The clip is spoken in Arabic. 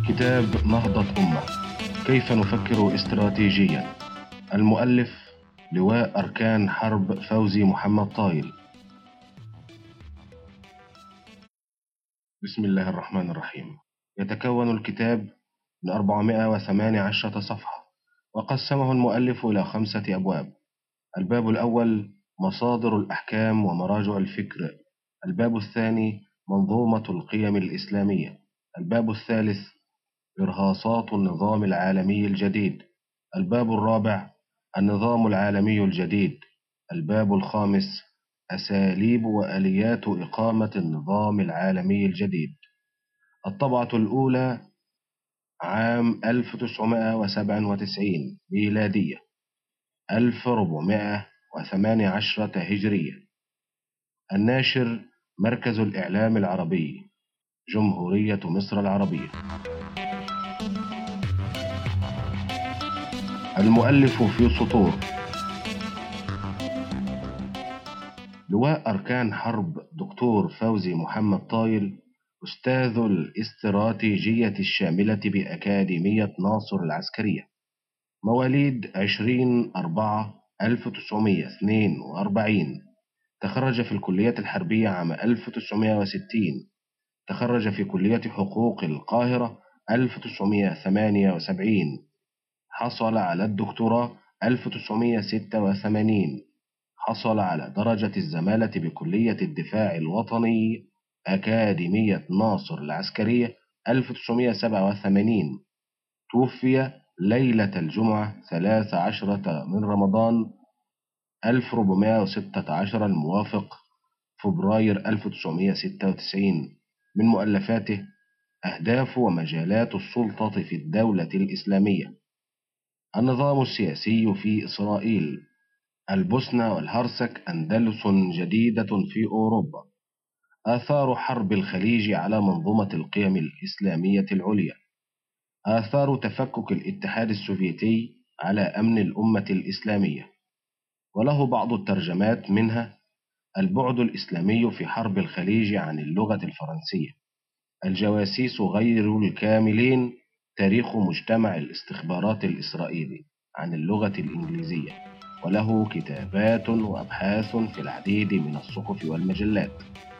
كتاب نهضة أمة، كيف نفكر استراتيجيا. المؤلف لواء أركان حرب فوزي محمد طايل. بسم الله الرحمن الرحيم. يتكون الكتاب من 418 صفحة، وقسمه المؤلف إلى 5 أبواب. الباب الأول مصادر الأحكام ومراجع الفكر. الباب الثاني منظومة القيم الإسلامية. الباب الثالث إرهاصات النظام العالمي الجديد. الباب الرابع النظام العالمي الجديد. الباب الخامس أساليب وآليات إقامة النظام العالمي الجديد. الطبعة الأولى عام 1997 ميلادية، 1418 هجرية. الناشر مركز الإعلام العربي، جمهورية مصر العربية. المؤلف في سطور. لواء أركان حرب دكتور فوزي محمد طايل، أستاذ الاستراتيجية الشاملة بأكاديمية ناصر العسكرية، مواليد 20/4/1942. تخرج في الكلية الحربية عام 1960. تخرج في كلية حقوق القاهرة 1978. حصل على الدكتوراه 1986. حصل على درجة الزمالة بكلية الدفاع الوطني أكاديمية ناصر العسكرية 1987. توفي ليلة الجمعة 13 من رمضان 1416 الموافق فبراير 1996. من مؤلفاته أهداف ومجالات السلطة في الدولة الإسلامية، النظام السياسي في إسرائيل، البوسنة والهرسك أندلس جديدة في أوروبا، آثار حرب الخليج على منظومة القيم الإسلامية العليا، آثار تفكك الاتحاد السوفيتي على أمن الأمة الإسلامية. وله بعض الترجمات، منها البعد الإسلامي في حرب الخليج عن اللغة الفرنسية، الجواسيس غير الكاملين، تاريخ مجتمع الاستخبارات الإسرائيلي عن اللغة الإنجليزية. وله كتابات وأبحاث في العديد من الصحف والمجلات.